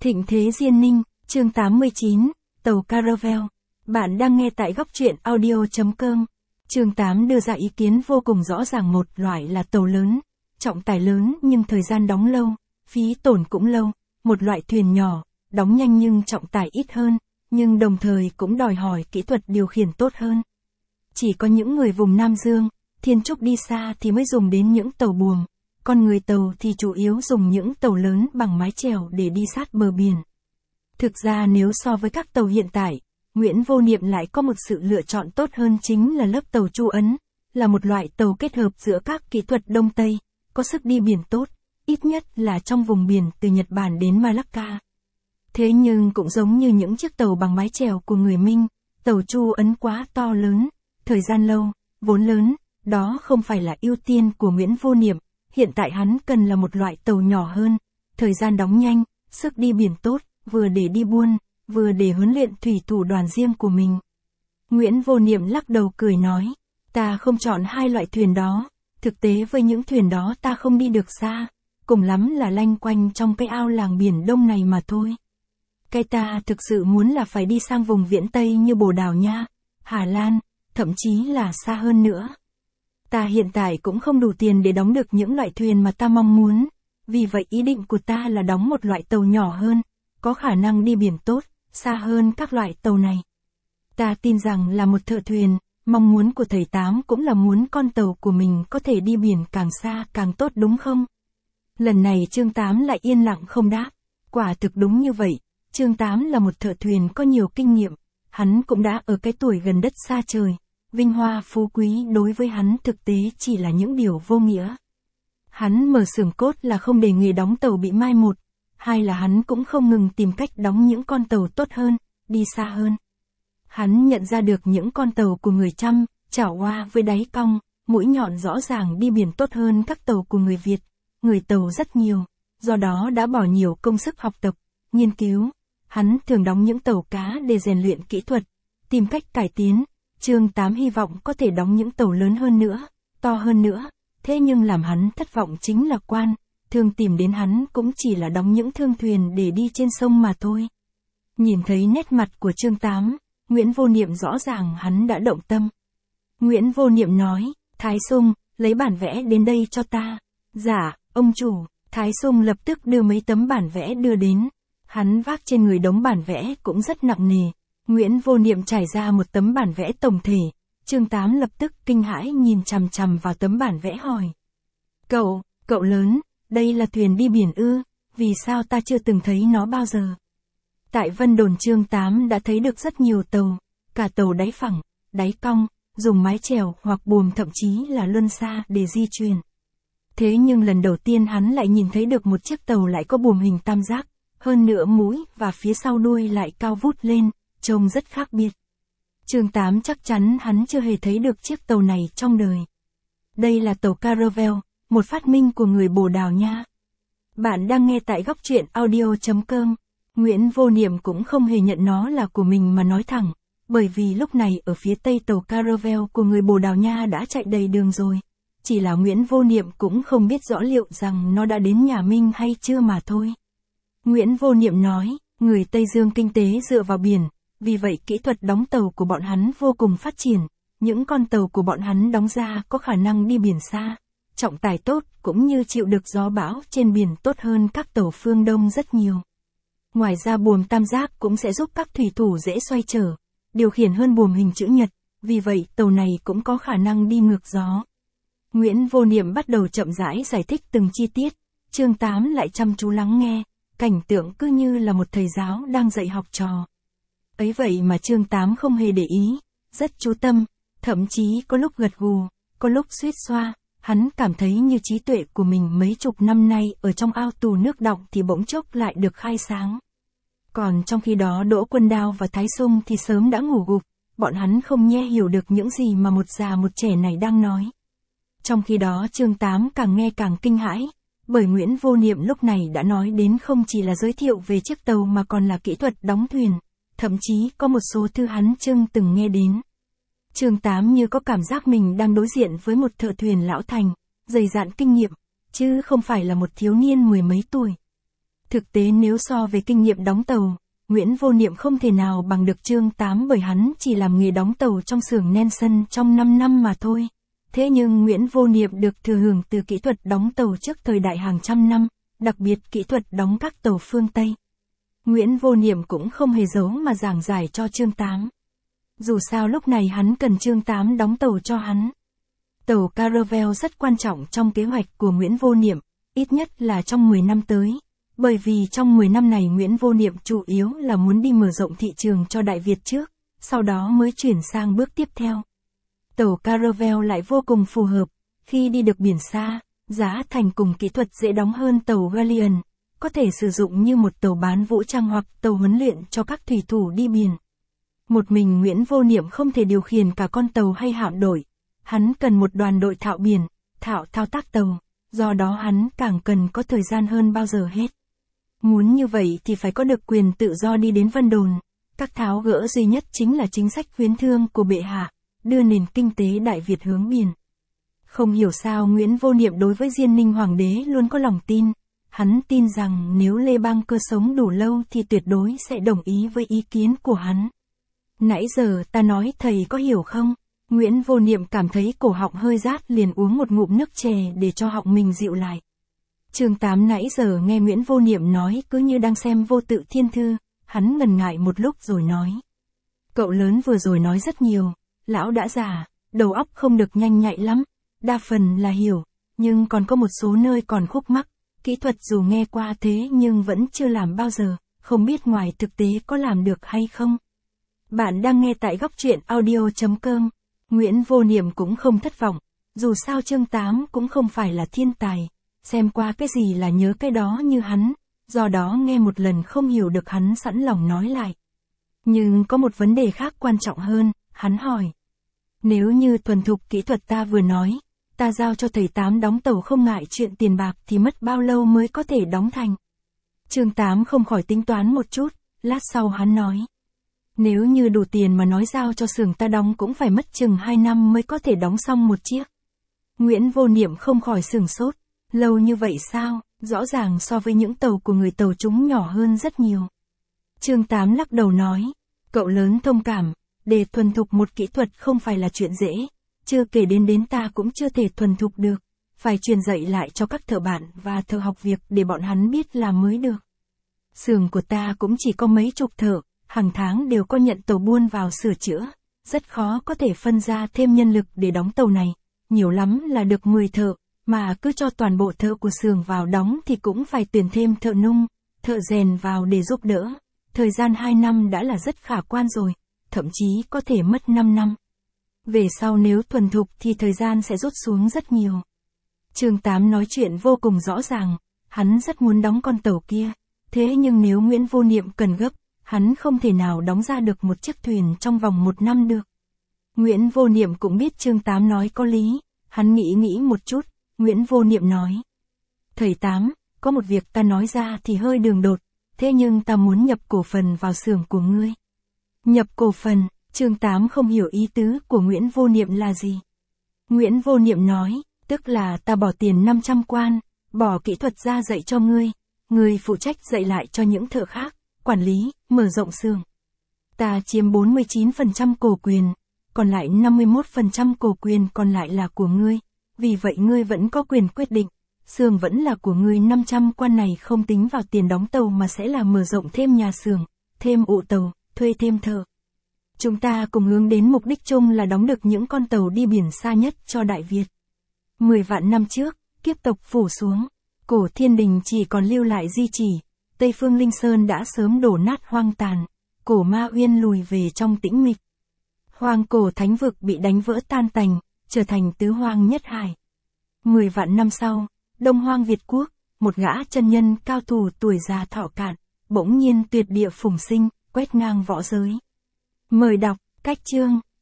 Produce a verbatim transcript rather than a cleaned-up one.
Thịnh thế Diên Ninh, chương tám mươi chín, tàu Caravel. Bạn đang nghe tại góc truyện audio chấm com. Chương tám đưa ra ý kiến vô cùng rõ ràng. Một loại là tàu lớn, trọng tải lớn nhưng thời gian đóng lâu, phí tổn cũng lâu. Một loại thuyền nhỏ, đóng nhanh nhưng trọng tải ít hơn, nhưng đồng thời cũng đòi hỏi kỹ thuật điều khiển tốt hơn. Chỉ có những người vùng Nam Dương, Thiên Trúc đi xa thì mới dùng đến những tàu buồm, còn người tàu thì chủ yếu dùng những tàu lớn bằng mái chèo để đi sát bờ biển. Thực ra nếu so với các tàu hiện tại, Nguyễn Vô Niệm lại có một sự lựa chọn tốt hơn, chính là lớp tàu Chu Ấn, là một loại tàu kết hợp giữa các kỹ thuật Đông Tây, có sức đi biển tốt, ít nhất là trong vùng biển từ Nhật Bản đến Malacca. Thế nhưng cũng giống như những chiếc tàu bằng mái chèo của người Minh, tàu Chu Ấn quá to lớn, thời gian lâu, vốn lớn, đó không phải là ưu tiên của Nguyễn Vô Niệm. Hiện tại hắn cần là một loại tàu nhỏ hơn, thời gian đóng nhanh, sức đi biển tốt, vừa để đi buôn, vừa để huấn luyện thủy thủ đoàn riêng của mình. Nguyễn Vô Niệm lắc đầu cười nói, ta không chọn hai loại thuyền đó, thực tế với những thuyền đó ta không đi được xa, cùng lắm là lanh quanh trong cái ao làng biển Đông này mà thôi. Cái ta thực sự muốn là phải đi sang vùng viễn Tây như Bồ Đào Nha, Hà Lan, thậm chí là xa hơn nữa. Ta hiện tại cũng không đủ tiền để đóng được những loại thuyền mà ta mong muốn, vì vậy ý định của ta là đóng một loại tàu nhỏ hơn, có khả năng đi biển tốt, xa hơn các loại tàu này. Ta tin rằng là một thợ thuyền, mong muốn của thầy Tám cũng là muốn con tàu của mình có thể đi biển càng xa càng tốt đúng không? Lần này Trương Tám lại yên lặng không đáp. Quả thực đúng như vậy, Trương Tám là một thợ thuyền có nhiều kinh nghiệm, hắn cũng đã ở cái tuổi gần đất xa trời. Vinh hoa phú quý đối với hắn thực tế chỉ là những điều vô nghĩa. Hắn mở xưởng cốt là không để nghề đóng tàu bị mai một, hai là hắn cũng không ngừng tìm cách đóng những con tàu tốt hơn, đi xa hơn. Hắn nhận ra được những con tàu của người Chăm, chảo hoa với đáy cong, mũi nhọn rõ ràng đi biển tốt hơn các tàu của người Việt, người tàu rất nhiều, do đó đã bỏ nhiều công sức học tập, nghiên cứu. Hắn thường đóng những tàu cá để rèn luyện kỹ thuật, tìm cách cải tiến. Trương Tám hy vọng có thể đóng những tàu lớn hơn nữa, to hơn nữa, thế nhưng làm hắn thất vọng chính là quan, thường tìm đến hắn cũng chỉ là đóng những thương thuyền để đi trên sông mà thôi. Nhìn thấy nét mặt của Trương Tám, Nguyễn Vô Niệm rõ ràng hắn đã động tâm. Nguyễn Vô Niệm nói, Thái Sung, lấy bản vẽ đến đây cho ta. Dạ, ông chủ. Thái Sung lập tức đưa mấy tấm bản vẽ đưa đến. Hắn vác trên người đống bản vẽ cũng rất nặng nề. Nguyễn Vô Niệm trải ra một tấm bản vẽ tổng thể, Trương Tám lập tức kinh hãi nhìn chằm chằm vào tấm bản vẽ hỏi. Cậu, cậu lớn, đây là thuyền đi biển ư, vì sao ta chưa từng thấy nó bao giờ? Tại Vân Đồn Trương Tám đã thấy được rất nhiều tàu, cả tàu đáy phẳng, đáy cong, dùng mái chèo hoặc buồm thậm chí là luân xa để di chuyển. Thế nhưng lần đầu tiên hắn lại nhìn thấy được một chiếc tàu lại có buồm hình tam giác, hơn nữa mũi và phía sau đuôi lại cao vút lên. Trông rất khác biệt. Trương Tám chắc chắn hắn chưa hề thấy được chiếc tàu này trong đời. Đây là tàu Caravel, một phát minh của người Bồ Đào Nha. Bạn đang nghe tại góc truyện audio chấm com. Nguyễn Vô Niệm cũng không hề nhận nó là của mình mà nói thẳng, bởi vì lúc này ở phía tây tàu Caravel của người Bồ Đào Nha đã chạy đầy đường rồi. Chỉ là Nguyễn Vô Niệm cũng không biết rõ liệu rằng nó đã đến nhà Minh hay chưa mà thôi. Nguyễn Vô Niệm nói, người Tây Dương kinh tế dựa vào biển. Vì vậy kỹ thuật đóng tàu của bọn hắn vô cùng phát triển, những con tàu của bọn hắn đóng ra có khả năng đi biển xa, trọng tải tốt cũng như chịu được gió bão trên biển tốt hơn các tàu phương Đông rất nhiều. Ngoài ra buồm tam giác cũng sẽ giúp các thủy thủ dễ xoay trở, điều khiển hơn buồm hình chữ nhật, vì vậy tàu này cũng có khả năng đi ngược gió. Nguyễn Vô Niệm bắt đầu chậm rãi giải thích từng chi tiết, Trương Tám lại chăm chú lắng nghe, cảnh tượng cứ như là một thầy giáo đang dạy học trò. Ấy vậy mà Trương Tám không hề để ý, rất chú tâm, thậm chí có lúc gật gù, có lúc suýt xoa, hắn cảm thấy như trí tuệ của mình mấy chục năm nay ở trong ao tù nước đọng thì bỗng chốc lại được khai sáng. Còn trong khi đó Đỗ Quân Đao và Thái Sung thì sớm đã ngủ gục, bọn hắn không nghe hiểu được những gì mà một già một trẻ này đang nói. Trong khi đó Trương Tám càng nghe càng kinh hãi, bởi Nguyễn Vô Niệm lúc này đã nói đến không chỉ là giới thiệu về chiếc tàu mà còn là kỹ thuật đóng thuyền. Thậm chí có một số thứ hắn Trương từng nghe đến. Trương Tám như có cảm giác mình đang đối diện với một thợ thuyền lão thành, dày dạn kinh nghiệm, chứ không phải là một thiếu niên mười mấy tuổi. Thực tế nếu so về kinh nghiệm đóng tàu, Nguyễn Vô Niệm không thể nào bằng được Trương Tám bởi hắn chỉ làm nghề đóng tàu trong xưởng Nelson trong năm năm mà thôi. Thế nhưng Nguyễn Vô Niệm được thừa hưởng từ kỹ thuật đóng tàu trước thời đại hàng trăm năm, đặc biệt kỹ thuật đóng các tàu phương Tây. Nguyễn Vô Niệm cũng không hề giấu mà giảng giải cho Trương Tám. Dù sao lúc này hắn cần Trương Tám đóng tàu cho hắn. Tàu Caravel rất quan trọng trong kế hoạch của Nguyễn Vô Niệm, ít nhất là trong mười năm tới. Bởi vì trong mười năm này Nguyễn Vô Niệm chủ yếu là muốn đi mở rộng thị trường cho Đại Việt trước, sau đó mới chuyển sang bước tiếp theo. Tàu Caravel lại vô cùng phù hợp, khi đi được biển xa, giá thành cùng kỹ thuật dễ đóng hơn tàu Galleon, có thể sử dụng như một tàu bán vũ trang hoặc tàu huấn luyện cho các thủy thủ đi biển. Một mình Nguyễn Vô Niệm không thể điều khiển cả con tàu hay hạm đội, hắn cần một đoàn đội thạo biển, thạo thao tác tàu, do đó hắn càng cần có thời gian hơn bao giờ hết. Muốn như vậy thì phải có được quyền tự do đi đến Vân Đồn, các tháo gỡ duy nhất chính là chính sách khuyến thương của bệ hạ, đưa nền kinh tế Đại Việt hướng biển. Không hiểu sao Nguyễn Vô Niệm đối với Diên Ninh Hoàng đế luôn có lòng tin, hắn tin rằng nếu Lê Bang Cơ sống đủ lâu thì tuyệt đối sẽ đồng ý với ý kiến của hắn. Nãy giờ ta nói thầy có hiểu không? Nguyễn Vô Niệm cảm thấy cổ họng hơi rát liền uống một ngụm nước chè để cho họng mình dịu lại. Trương Tám nãy giờ nghe Nguyễn Vô Niệm nói cứ như đang xem Vô Tự Thiên Thư, hắn ngần ngại một lúc rồi nói. Cậu lớn vừa rồi nói rất nhiều, lão đã già, đầu óc không được nhanh nhạy lắm, đa phần là hiểu, nhưng còn có một số nơi còn khúc mắc, kỹ thuật dù nghe qua thế nhưng vẫn chưa làm bao giờ, không biết ngoài thực tế có làm được hay không. Bạn đang nghe tại góc truyện audio chấm com. Nguyễn Vô Niệm cũng không thất vọng, dù sao Trương Tám cũng không phải là thiên tài, xem qua cái gì là nhớ cái đó như hắn, do đó nghe một lần không hiểu được hắn sẵn lòng nói lại. Nhưng có một vấn đề khác quan trọng hơn, hắn hỏi. Nếu như thuần thục kỹ thuật ta vừa nói, ta giao cho thầy Tám đóng tàu không ngại chuyện tiền bạc thì mất bao lâu mới có thể đóng thành? Trương Tám không khỏi tính toán một chút, lát sau hắn nói. Nếu như đủ tiền mà nói giao cho xưởng ta đóng cũng phải mất chừng hai năm mới có thể đóng xong một chiếc. Nguyễn Vô Niệm không khỏi sửng sốt, lâu như vậy sao, rõ ràng so với những tàu của người tàu chúng nhỏ hơn rất nhiều. Trương Tám lắc đầu nói, cậu lớn thông cảm, để thuần thục một kỹ thuật không phải là chuyện dễ, chưa kể đến đến ta cũng chưa thể thuần thục được, phải truyền dạy lại cho các thợ bạn và thợ học việc để bọn hắn biết làm mới được. Xưởng của ta cũng chỉ có mấy chục thợ, hàng tháng đều có nhận tàu buôn vào sửa chữa, rất khó có thể phân ra thêm nhân lực để đóng tàu này, nhiều lắm là được mười thợ, mà cứ cho toàn bộ thợ của xưởng vào đóng thì cũng phải tuyển thêm thợ nung, thợ rèn vào để giúp đỡ, thời gian hai năm đã là rất khả quan rồi, thậm chí có thể mất năm năm. Về sau nếu thuần thục thì thời gian sẽ rút xuống rất nhiều. Trương Tám nói chuyện vô cùng rõ ràng, hắn rất muốn đóng con tàu kia, thế nhưng nếu Nguyễn Vô Niệm cần gấp, hắn không thể nào đóng ra được một chiếc thuyền trong vòng một năm được. Nguyễn Vô Niệm cũng biết Trương Tám nói có lý, hắn nghĩ nghĩ một chút, Nguyễn Vô Niệm nói. Thầy Tám, có một việc ta nói ra thì hơi đường đột, thế nhưng ta muốn nhập cổ phần vào xưởng của ngươi. Nhập cổ phần, Trương Tám không hiểu ý tứ của Nguyễn Vô Niệm là gì. Nguyễn Vô Niệm nói, tức là ta bỏ tiền năm trăm quan, bỏ kỹ thuật ra dạy cho ngươi, ngươi phụ trách dạy lại cho những thợ khác, quản lý, mở rộng xưởng. Ta chiếm bốn mươi chín phần trăm cổ quyền, còn lại năm mươi mốt phần trăm cổ quyền còn lại là của ngươi, vì vậy ngươi vẫn có quyền quyết định, xưởng vẫn là của ngươi. Năm trăm quan này không tính vào tiền đóng tàu mà sẽ là mở rộng thêm nhà xưởng, thêm ụ tàu, thuê thêm thợ. Chúng ta cùng hướng đến mục đích chung là đóng được những con tàu đi biển xa nhất cho Đại Việt. Mười vạn năm trước, kiếp tộc phủ xuống, cổ thiên đình chỉ còn lưu lại di chỉ, Tây phương Linh Sơn đã sớm đổ nát hoang tàn, cổ Ma Uyên lùi về trong tĩnh mịch. Hoang cổ thánh vực bị đánh vỡ tan tành, trở thành tứ hoang nhất hải. Mười vạn năm sau, Đông Hoang Việt Quốc, một gã chân nhân cao thủ tuổi già thọ cạn, bỗng nhiên tuyệt địa phùng sinh, quét ngang võ giới. Mời đọc, cách chương.